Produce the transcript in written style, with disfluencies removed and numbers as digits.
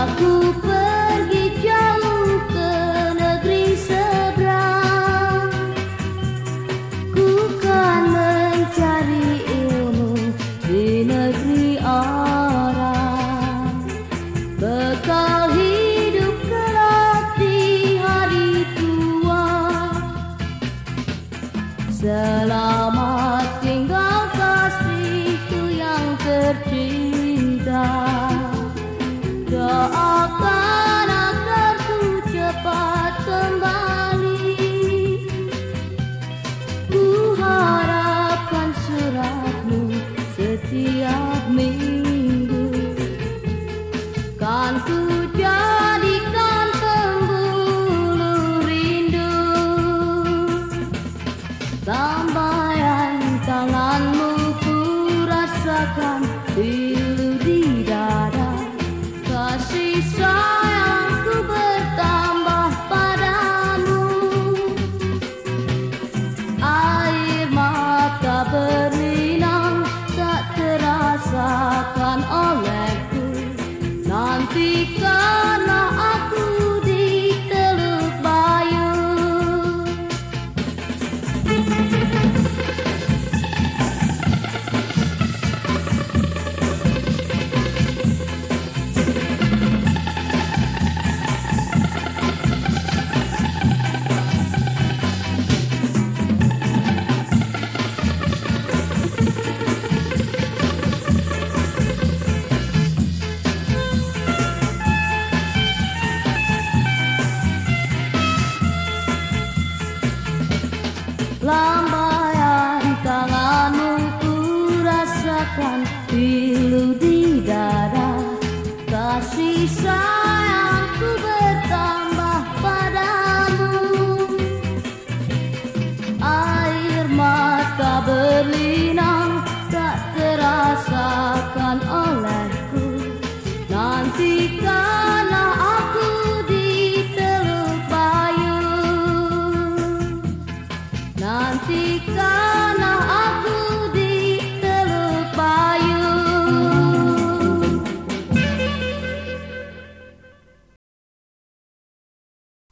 Aku pergi jauh ke negeri seberang, ku kan mencari ilmu di negeri orang. Bekal hidup kelak di hari tua. Selamat tinggal kasihku yang tercinta. Doakan agar ku cepat kembali. Ku harapkan suratmu setiap minggu. Kan ku jadikan pembuluh rindu. Lambaian tanganmu ku rasakan pilu di dada. Kasih sayangku bertambah padamu. Air mata berlinang tak terasakan olehku. Nantikanlah aku di Teluk Bayu. Lambaian tanganmu ku rasakan pilu di dada. Kasih sayangku bertambah padamu. Air mata berlinang tak terasakan olehku. Nantikanlah aku di Teluk Bayu. Nantikan